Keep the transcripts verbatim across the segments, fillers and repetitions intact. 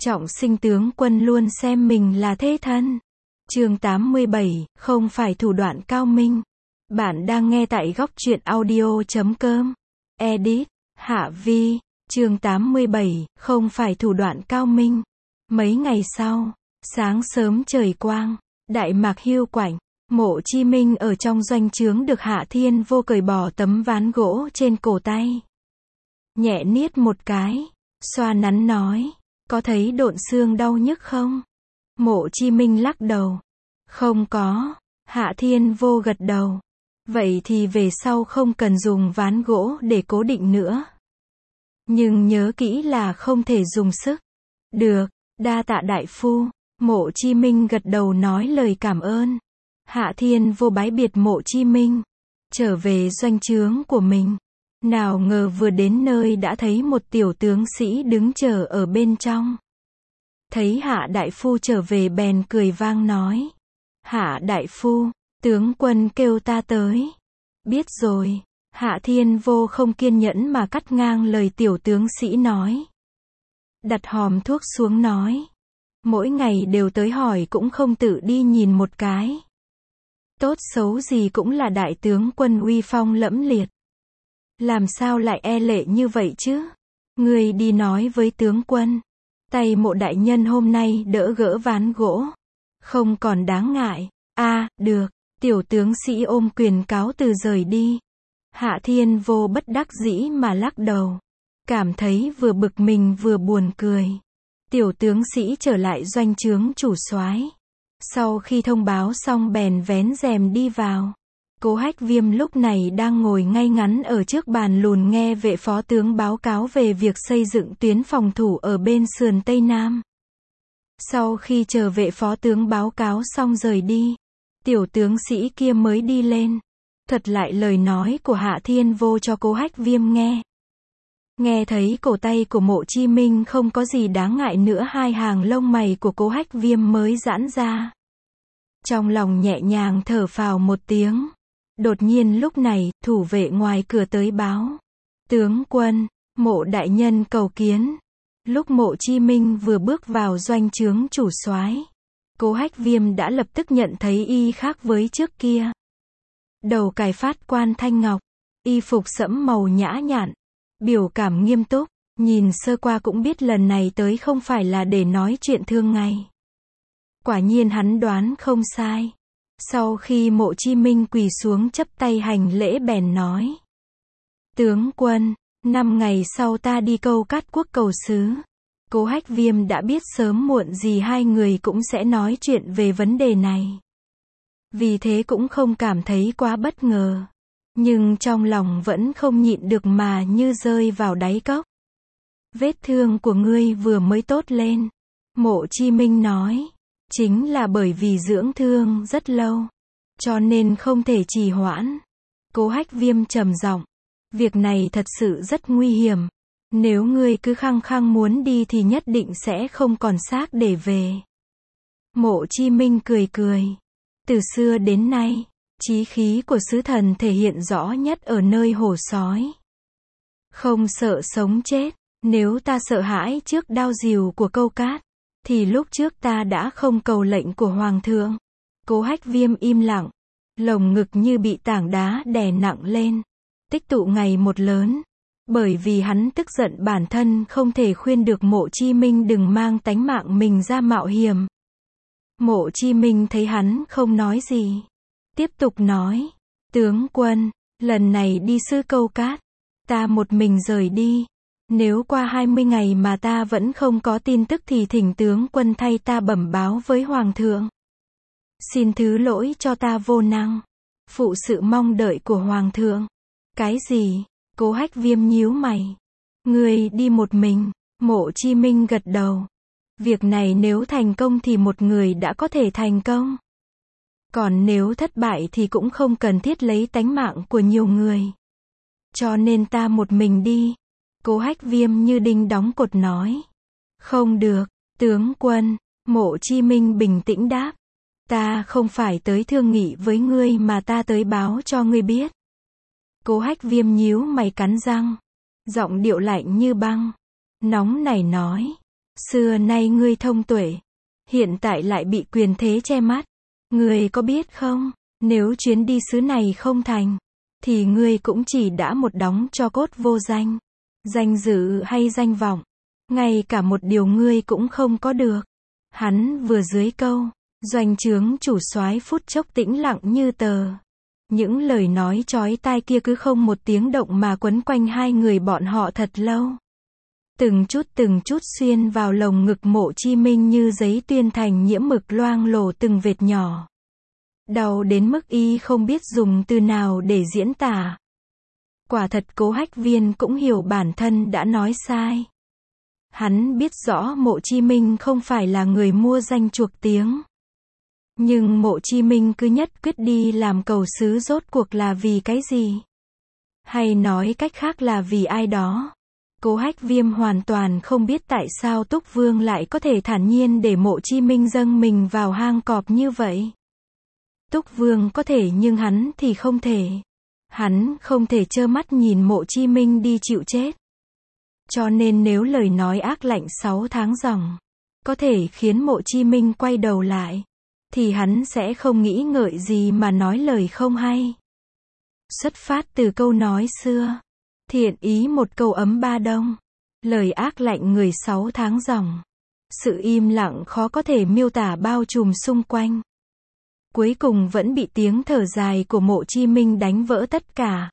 Trọng sinh tướng quân luôn xem mình là thế thân. Chương tám mươi bảy, không phải thủ đoạn cao minh. Bạn đang nghe tại góc truyện audio chấm com. Edit, Hạ Vi. Chương tám mươi bảy, không phải thủ đoạn cao minh. Mấy ngày sau, sáng sớm trời quang, Đại Mạc hiu quạnh, Mộ Chi Minh ở trong doanh trướng được Hạ Thiên Vô cởi bỏ tấm ván gỗ trên cổ tay. Nhẹ niết một cái, xoa nắn nói, có thấy độn xương đau nhức không? Mộ Chi Minh lắc đầu. Không có. Hạ Thiên Vô gật đầu. Vậy thì về sau không cần dùng ván gỗ để cố định nữa. Nhưng nhớ kỹ là không thể dùng sức. Được, đa tạ đại phu. Mộ Chi Minh gật đầu nói lời cảm ơn. Hạ Thiên Vô bái biệt Mộ Chi Minh, trở về doanh trướng của mình. Nào ngờ vừa đến nơi đã thấy một tiểu tướng sĩ đứng chờ ở bên trong. Thấy Hạ đại phu trở về bèn cười vang nói. Hạ đại phu, tướng quân kêu ta tới. Biết rồi. Hạ Thiên Vô không kiên nhẫn mà cắt ngang lời tiểu tướng sĩ nói. Đặt hòm thuốc xuống nói. Mỗi ngày đều tới hỏi cũng không tự đi nhìn một cái. Tốt xấu gì cũng là đại tướng quân uy phong lẫm liệt. Làm sao lại e lệ như vậy chứ? Ngươi đi nói với tướng quân. Tay Mộ đại nhân hôm nay đỡ gỡ ván gỗ. Không còn đáng ngại. A, à, được. Tiểu tướng sĩ ôm quyền cáo từ rời đi. Hạ Thiên Vô bất đắc dĩ mà lắc đầu. Cảm thấy vừa bực mình vừa buồn cười. Tiểu tướng sĩ trở lại doanh trướng chủ soái. Sau khi thông báo xong bèn vén rèm đi vào. Cố Hách Viêm lúc này đang ngồi ngay ngắn ở trước bàn lùn nghe vệ phó tướng báo cáo về việc xây dựng tuyến phòng thủ ở bên sườn Tây Nam. Sau khi chờ vệ phó tướng báo cáo xong rời đi, tiểu tướng sĩ kia mới đi lên, thuật lại lời nói của Hạ Thiên Vô cho Cố Hách Viêm nghe. Nghe thấy cổ tay của Mộ Chi Minh không có gì đáng ngại nữa, hai hàng lông mày của Cố Hách Viêm mới giãn ra. Trong lòng nhẹ nhàng thở phào một tiếng. Đột nhiên lúc này, thủ vệ ngoài cửa tới báo. Tướng quân, Mộ đại nhân cầu kiến. Lúc Mộ Chi Minh vừa bước vào doanh trướng chủ soái, Cố Hách Viêm đã lập tức nhận thấy y khác với trước kia. Đầu cài phát quan thanh ngọc, y phục sẫm màu nhã nhặn, biểu cảm nghiêm túc, nhìn sơ qua cũng biết lần này tới không phải là để nói chuyện thương ngày. Quả nhiên hắn đoán không sai. Sau khi Mộ Chi Minh quỳ xuống chấp tay hành lễ bèn nói. Tướng quân, năm ngày sau ta đi câu Cát Quốc cầu sứ. Cố Hách Viêm đã biết sớm muộn gì hai người cũng sẽ nói chuyện về vấn đề này. Vì thế cũng không cảm thấy quá bất ngờ. Nhưng trong lòng vẫn không nhịn được mà như rơi vào đáy cốc. Vết thương của ngươi vừa mới tốt lên. Mộ Chi Minh nói. Chính là bởi vì dưỡng thương rất lâu, cho nên không thể trì hoãn. Cố Hách Viêm trầm giọng. Việc này thật sự rất nguy hiểm. Nếu ngươi cứ khăng khăng muốn đi thì nhất định sẽ không còn xác để về. Mộ Chi Minh cười cười. Từ xưa đến nay, chí khí của sứ thần thể hiện rõ nhất ở nơi hổ sói. Không sợ sống chết. Nếu ta sợ hãi trước đao rìu của câu cát, thì lúc trước ta đã không cầu lệnh của Hoàng thượng. Cố Hách Viêm im lặng. Lồng ngực như bị tảng đá đè nặng lên. Tích tụ ngày một lớn. Bởi vì hắn tức giận bản thân không thể khuyên được Mộ Chi Minh đừng mang tánh mạng mình ra mạo hiểm. Mộ Chi Minh thấy hắn không nói gì, tiếp tục nói. Tướng quân, lần này đi sứ câu cát, ta một mình rời đi. Nếu qua hai mươi ngày mà ta vẫn không có tin tức thì thỉnh tướng quân thay ta bẩm báo với Hoàng thượng. Xin thứ lỗi cho ta vô năng, phụ sự mong đợi của Hoàng thượng. Cái gì? Cố Hách Viêm nhíu mày. Ngươi đi một mình. Mộ Chi Minh gật đầu. Việc này nếu thành công thì một người đã có thể thành công. Còn nếu thất bại thì cũng không cần thiết lấy tánh mạng của nhiều người. Cho nên ta một mình đi. Cố Hách Viêm như đinh đóng cột nói. Không được, tướng quân. Mộ Chi Minh bình tĩnh đáp. Ta không phải tới thương nghị với ngươi mà ta tới báo cho ngươi biết. Cố Hách Viêm nhíu mày cắn răng. Giọng điệu lạnh như băng. Nóng nảy nói. Xưa nay ngươi thông tuệ, hiện tại lại bị quyền thế che mắt. Ngươi có biết không, nếu chuyến đi xứ này không thành, thì ngươi cũng chỉ đã một đống tro cốt vô danh. Danh dự hay danh vọng, ngay cả một điều ngươi cũng không có được. Hắn vừa dưới câu, doanh trướng chủ soái phút chốc tĩnh lặng như tờ. Những lời nói chói tai kia cứ không một tiếng động mà quấn quanh hai người bọn họ thật lâu. Từng chút từng chút xuyên vào lồng ngực Mộ Chi Minh như giấy tuyên thành nhiễm mực loang lổ từng vệt nhỏ. Đau đến mức y không biết dùng từ nào để diễn tả. Quả thật Cố Hách Viên cũng hiểu bản thân đã nói sai. Hắn biết rõ Mộ Chi Minh không phải là người mua danh chuộc tiếng. Nhưng Mộ Chi Minh cứ nhất quyết đi làm cầu sứ rốt cuộc là vì cái gì? Hay nói cách khác là vì ai đó? Cố Hách Viêm hoàn toàn không biết tại sao Túc Vương lại có thể thản nhiên để Mộ Chi Minh dâng mình vào hang cọp như vậy. Túc Vương có thể nhưng hắn thì không thể. Hắn không thể trơ mắt nhìn Mộ Chi Minh đi chịu chết. Cho nên nếu lời nói ác lạnh sáu tháng dòng có thể khiến Mộ Chi Minh quay đầu lại, thì hắn sẽ không nghĩ ngợi gì mà nói lời không hay. Xuất phát từ câu nói xưa, thiện ý một câu ấm ba đông, lời ác lạnh người sáu tháng dòng. Sự im lặng khó có thể miêu tả bao trùm xung quanh. Cuối cùng vẫn bị tiếng thở dài của Mộ Chi Minh đánh vỡ tất cả.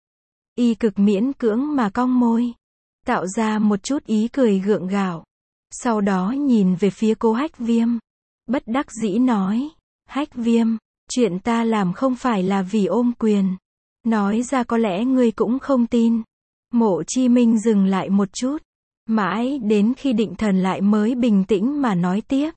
Y cực miễn cưỡng mà cong môi, tạo ra một chút ý cười gượng gạo. Sau đó nhìn về phía Cố Hách Viêm, bất đắc dĩ nói, Hách Viêm, chuyện ta làm không phải là vì ôm quyền. Nói ra có lẽ ngươi cũng không tin. Mộ Chi Minh dừng lại một chút, mãi đến khi định thần lại mới bình tĩnh mà nói tiếp.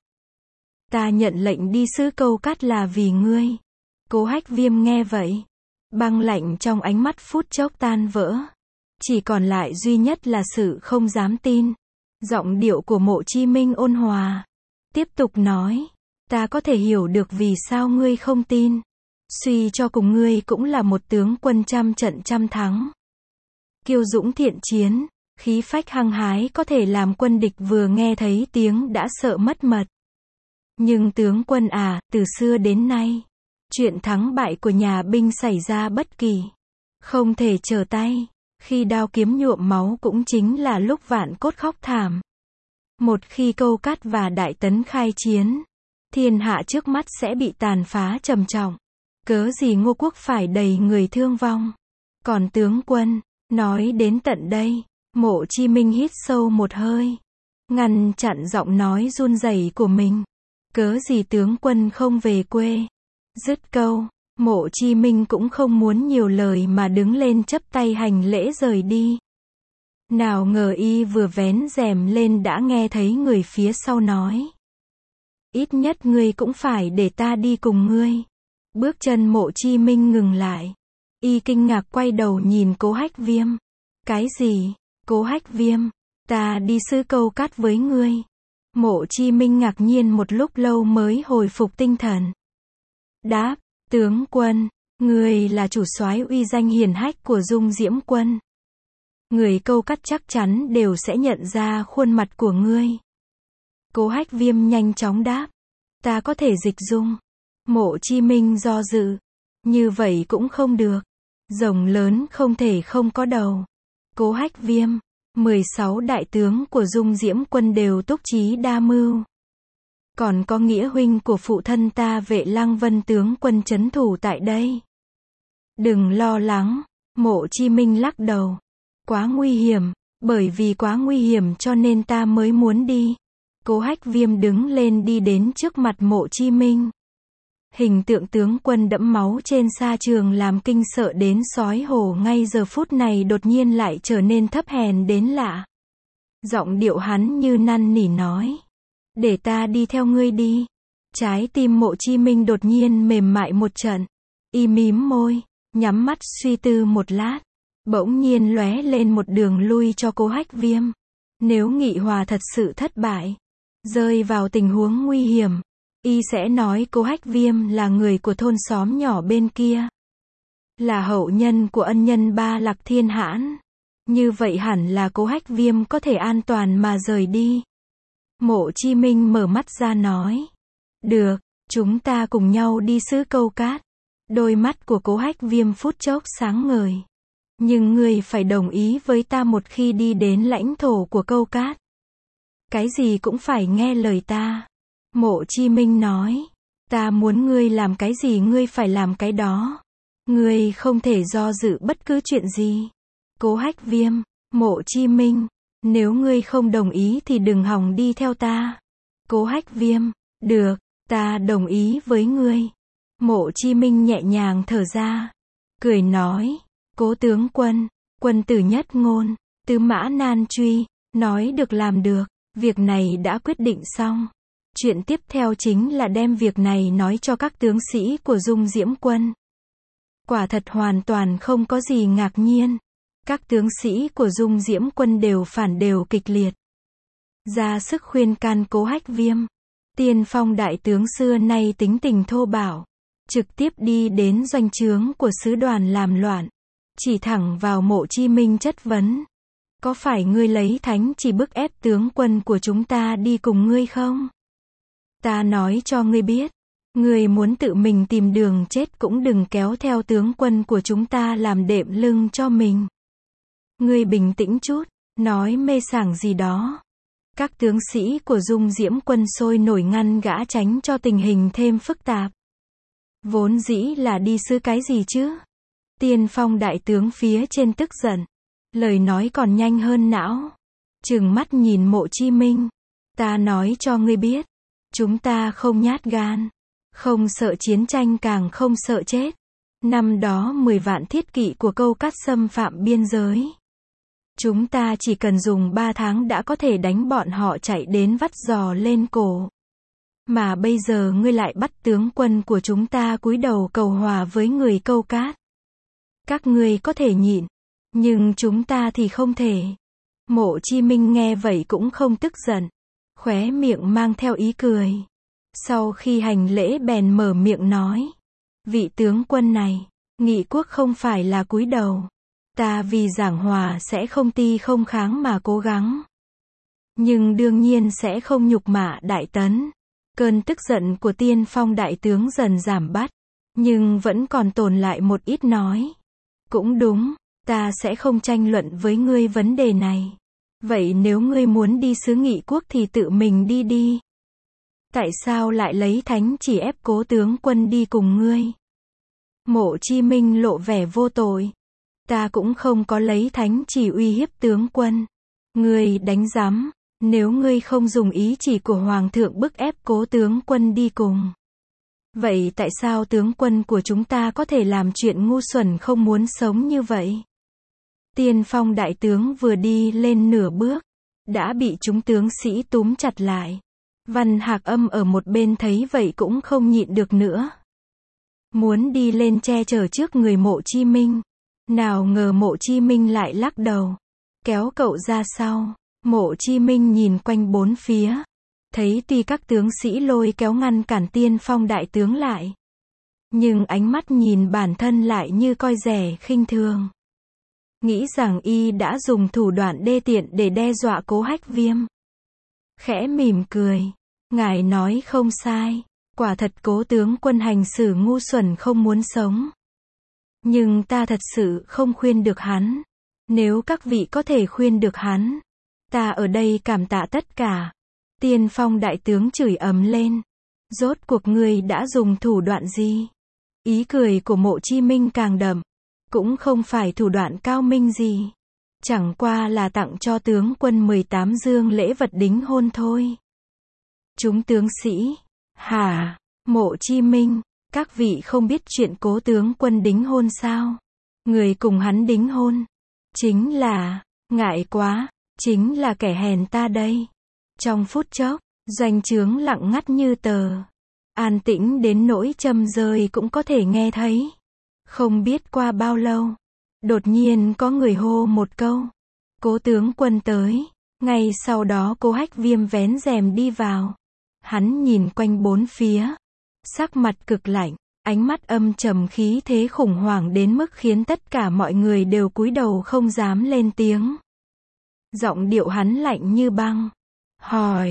Ta nhận lệnh đi Sứ Câu Cát là vì ngươi. Cố Hách Viêm nghe vậy, băng lạnh trong ánh mắt phút chốc tan vỡ. Chỉ còn lại duy nhất là sự không dám tin. Giọng điệu của Mộ Chi Minh ôn hòa, tiếp tục nói, ta có thể hiểu được vì sao ngươi không tin. Suy cho cùng ngươi cũng là một tướng quân trăm trận trăm thắng. Kiêu dũng thiện chiến, khí phách hăng hái có thể làm quân địch vừa nghe thấy tiếng đã sợ mất mật. Nhưng tướng quân à, từ xưa đến nay, chuyện thắng bại của nhà binh xảy ra bất kỳ. Không thể trở tay, khi đao kiếm nhuộm máu cũng chính là lúc vạn cốt khóc thảm. Một khi Câu Cát và Đại Tấn khai chiến, thiên hạ trước mắt sẽ bị tàn phá trầm trọng. Cớ gì Ngô quốc phải đầy người thương vong. Còn tướng quân, nói đến tận đây, Mộ Chi Minh hít sâu một hơi, ngăn chặn giọng nói run rẩy của mình. Cớ gì tướng quân không về quê? Dứt câu, Mộ Chi Minh cũng không muốn nhiều lời mà đứng lên chắp tay hành lễ rời đi. Nào ngờ y vừa vén rèm lên đã nghe thấy người phía sau nói. Ít nhất ngươi cũng phải để ta đi cùng ngươi. Bước chân Mộ Chi Minh ngừng lại. Y kinh ngạc quay đầu nhìn Cố Hách Viêm. Cái gì? Cố Hách Viêm, ta đi Sứ Câu Cát với ngươi. Mộ Chi Minh ngạc nhiên một lúc lâu mới hồi phục tinh thần. Đáp, tướng quân, ngươi là chủ soái uy danh hiển hách của Dung Diễm quân. Người Câu Cát chắc chắn đều sẽ nhận ra khuôn mặt của ngươi. Cố Hách Viêm nhanh chóng đáp, ta có thể dịch dung. Mộ Chi Minh do dự, như vậy cũng không được. Rồng lớn không thể không có đầu. Cố Hách Viêm, mười sáu đại tướng của Dung Diễm quân đều túc trí đa mưu. Còn có nghĩa huynh của phụ thân ta Vệ Lăng Vân tướng quân trấn thủ tại đây. Đừng lo lắng, Mộ Chi Minh lắc đầu. Quá nguy hiểm, bởi vì quá nguy hiểm cho nên ta mới muốn đi. Cố Hách Viêm đứng lên đi đến trước mặt Mộ Chi Minh. Hình tượng tướng quân đẫm máu trên sa trường làm kinh sợ đến sói hổ ngay giờ phút này đột nhiên lại trở nên thấp hèn đến lạ. Giọng điệu hắn như năn nỉ nói. Để ta đi theo ngươi đi. Trái tim Mộ Chi Minh đột nhiên mềm mại một trận. Y mím môi, nhắm mắt suy tư một lát. Bỗng nhiên lóe lên một đường lui cho Cố Hách Viêm. Nếu nghị hòa thật sự thất bại, rơi vào tình huống nguy hiểm, y sẽ nói Cố Hách Viêm là người của thôn xóm nhỏ bên kia, là hậu nhân của ân nhân Ba Lạc Thiên Hãn. Như vậy hẳn là Cố Hách Viêm có thể an toàn mà rời đi. Mộ Chi Minh mở mắt ra nói. Được, chúng ta cùng nhau đi xứ Câu Cát. Đôi mắt của Cố Hách Viêm phút chốc sáng ngời. Nhưng ngươi phải đồng ý với ta một khi đi đến lãnh thổ của Câu Cát. Cái gì cũng phải nghe lời ta. Mộ Chi Minh nói. Ta muốn ngươi làm cái gì ngươi phải làm cái đó. Ngươi không thể do dự bất cứ chuyện gì. Cố Hách Viêm, Mộ Chi Minh, nếu ngươi không đồng ý thì đừng hòng đi theo ta. Cố Hách Viêm, được, ta đồng ý với ngươi. Mộ Chi Minh nhẹ nhàng thở ra, cười nói, Cố tướng quân, quân tử nhất ngôn, tứ mã nan truy, nói được làm được, việc này đã quyết định xong. Chuyện tiếp theo chính là đem việc này nói cho các tướng sĩ của Dung Diễm quân. Quả thật hoàn toàn không có gì ngạc nhiên. Các tướng sĩ của Dung Diễm quân đều phản đều kịch liệt. Ra sức khuyên can Cố Hách Viêm. Tiên Phong đại tướng xưa nay tính tình thô bạo. Trực tiếp đi đến doanh trướng của sứ đoàn làm loạn. Chỉ thẳng vào Mộ Chi Minh chất vấn. Có phải ngươi lấy thánh chỉ bức ép tướng quân của chúng ta đi cùng ngươi không? Ta nói cho ngươi biết. Ngươi muốn tự mình tìm đường chết cũng đừng kéo theo tướng quân của chúng ta làm đệm lưng cho mình. Ngươi bình tĩnh chút, nói mê sảng gì đó. Các tướng sĩ của Dung Diễm quân sôi nổi ngăn gã tránh cho tình hình thêm phức tạp. Vốn dĩ là đi sứ cái gì chứ? Tiên Phong đại tướng phía trên tức giận. Lời nói còn nhanh hơn não. Trừng mắt nhìn Mộ Chi Minh. Ta nói cho ngươi biết. Chúng ta không nhát gan. Không sợ chiến tranh càng không sợ chết. Năm đó mười vạn thiết kỵ của Câu Cát xâm phạm biên giới. Chúng ta chỉ cần dùng ba tháng đã có thể đánh bọn họ chạy đến vắt giò lên cổ. Mà bây giờ ngươi lại bắt tướng quân của chúng ta cúi đầu cầu hòa với người Câu Cát. Các ngươi có thể nhịn, nhưng chúng ta thì không thể. Mộ Chi Minh nghe vậy cũng không tức giận, khóe miệng mang theo ý cười. Sau khi hành lễ bèn mở miệng nói. Vị tướng quân này, nghị quốc không phải là cúi đầu. Ta vì giảng hòa sẽ không ti không kháng mà cố gắng. Nhưng đương nhiên sẽ không nhục mạ đại tấn. Cơn tức giận của Tiên Phong đại tướng dần giảm bớt. Nhưng vẫn còn tồn lại một ít nói. Cũng đúng, ta sẽ không tranh luận với ngươi vấn đề này. Vậy nếu ngươi muốn đi xứ nghị quốc thì tự mình đi đi. Tại sao lại lấy thánh chỉ ép Cố tướng quân đi cùng ngươi? Mộ Chi Minh lộ vẻ vô tội. Ta cũng không có lấy thánh chỉ uy hiếp tướng quân. Ngươi đánh giám, nếu ngươi không dùng ý chỉ của Hoàng thượng bức ép Cố tướng quân đi cùng. Vậy tại sao tướng quân của chúng ta có thể làm chuyện ngu xuẩn không muốn sống như vậy? Tiên Phong đại tướng vừa đi lên nửa bước, đã bị chúng tướng sĩ túm chặt lại. Văn Hạc Âm ở một bên thấy vậy cũng không nhịn được nữa. Muốn đi lên che chở trước người Mộ Chi Minh. Nào ngờ Mộ Chi Minh lại lắc đầu. Kéo cậu ra sau. Mộ Chi Minh nhìn quanh bốn phía. Thấy tuy các tướng sĩ lôi kéo ngăn cản Tiên Phong đại tướng lại. Nhưng ánh mắt nhìn bản thân lại như coi rẻ khinh thường. Nghĩ rằng y đã dùng thủ đoạn đê tiện để đe dọa Cố Hách Viêm. Khẽ mỉm cười. Ngài nói không sai. Quả thật Cố tướng quân hành xử ngu xuẩn không muốn sống. Nhưng ta thật sự không khuyên được hắn. Nếu các vị có thể khuyên được hắn, ta ở đây cảm tạ tất cả. Tiên Phong đại tướng chửi ầm lên. Rốt cuộc ngươi đã dùng thủ đoạn gì? Ý cười của Mộ Chi Minh càng đậm. Cũng không phải thủ đoạn cao minh gì. Chẳng qua là tặng cho tướng quân mười tám dương lễ vật đính hôn thôi. Chúng tướng sĩ. Hả? Mộ Chi Minh. Các vị không biết chuyện Cố tướng quân đính hôn sao? Người cùng hắn đính hôn. Chính là, ngại quá, chính là kẻ hèn ta đây. Trong phút chốc, doanh trướng lặng ngắt như tờ. An tĩnh đến nỗi châm rơi cũng có thể nghe thấy. Không biết qua bao lâu, đột nhiên có người hô một câu. Cố tướng quân tới. Ngay sau đó Cố Hách Viêm vén rèm đi vào. Hắn nhìn quanh bốn phía. Sắc mặt cực lạnh, ánh mắt âm trầm khí thế khủng hoảng đến mức khiến tất cả mọi người đều cúi đầu không dám lên tiếng. Giọng điệu hắn lạnh như băng. Hỏi,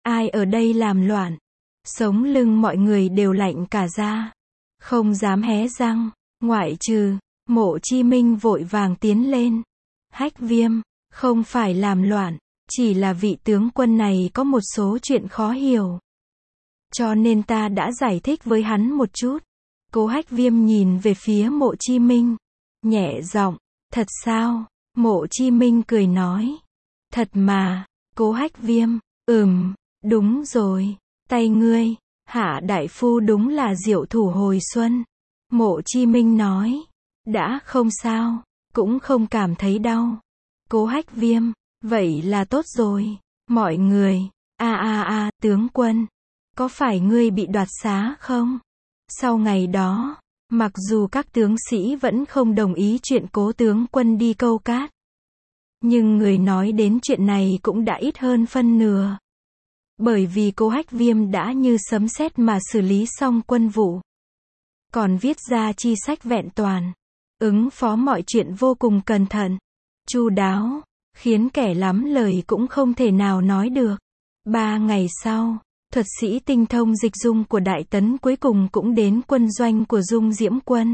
Ai ở đây làm loạn? Sống lưng mọi người đều lạnh cả da. Không dám hé răng, ngoại trừ, Mộ Chi Minh vội vàng tiến lên. Hách Viêm, không phải làm loạn, chỉ là vị tướng quân này có một số chuyện khó hiểu. Cho nên ta đã giải thích với hắn một chút. Cố Hách Viêm nhìn về phía Mộ Chi Minh, nhẹ giọng, thật sao? Mộ Chi Minh cười nói, thật mà. Cố Hách Viêm, ừm, đúng rồi, tay ngươi, Hạ đại phu đúng là diệu thủ hồi xuân. Mộ Chi Minh nói, đã không sao, cũng không cảm thấy đau. Cố Hách Viêm, vậy là tốt rồi. Mọi người, a a a, tướng quân, có phải ngươi bị đoạt xá không? Sau ngày đó, mặc dù các tướng sĩ vẫn không đồng ý chuyện Cố tướng quân đi câu cát, nhưng người nói đến chuyện này cũng đã ít hơn phân nửa. Bởi vì Cố Hách Viêm đã như sấm sét mà xử lý xong quân vụ. Còn viết ra chi sách vẹn toàn. Ứng phó mọi chuyện vô cùng cẩn thận, chu đáo, khiến kẻ lắm lời cũng không thể nào nói được. Ba ngày sau, thuật sĩ tinh thông dịch dung của Đại Tấn cuối cùng cũng đến quân doanh của Dung Diễm Quân.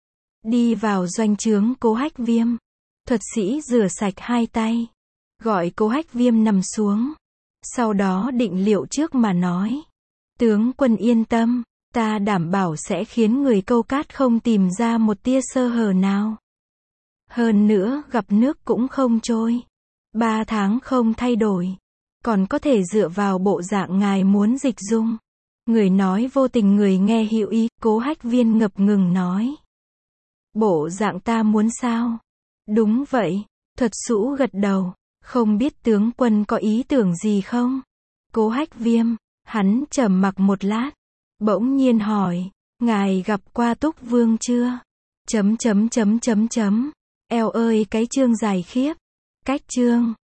Đi vào doanh trướng Cố Hách Viêm. Thuật sĩ rửa sạch hai tay, gọi Cố Hách Viêm nằm xuống. Sau đó định liệu trước mà nói, tướng quân yên tâm, ta đảm bảo sẽ khiến người câu cát không tìm ra một tia sơ hở nào. Hơn nữa gặp nước cũng không trôi. Ba tháng không thay đổi. Còn có thể dựa vào bộ dạng ngài muốn dịch dung. Người nói vô tình người nghe hữu ý. Cố Hách Viên ngập ngừng nói, bộ dạng ta muốn sao? Đúng vậy. Thuật sĩ gật đầu. Không biết tướng quân có ý tưởng gì không? Cố Hách Viêm, hắn trầm mặc một lát, bỗng nhiên hỏi, ngài gặp qua Túc Vương chưa? Chấm chấm chấm chấm chấm. Eo ơi cái chương dài khiếp. Cách chương.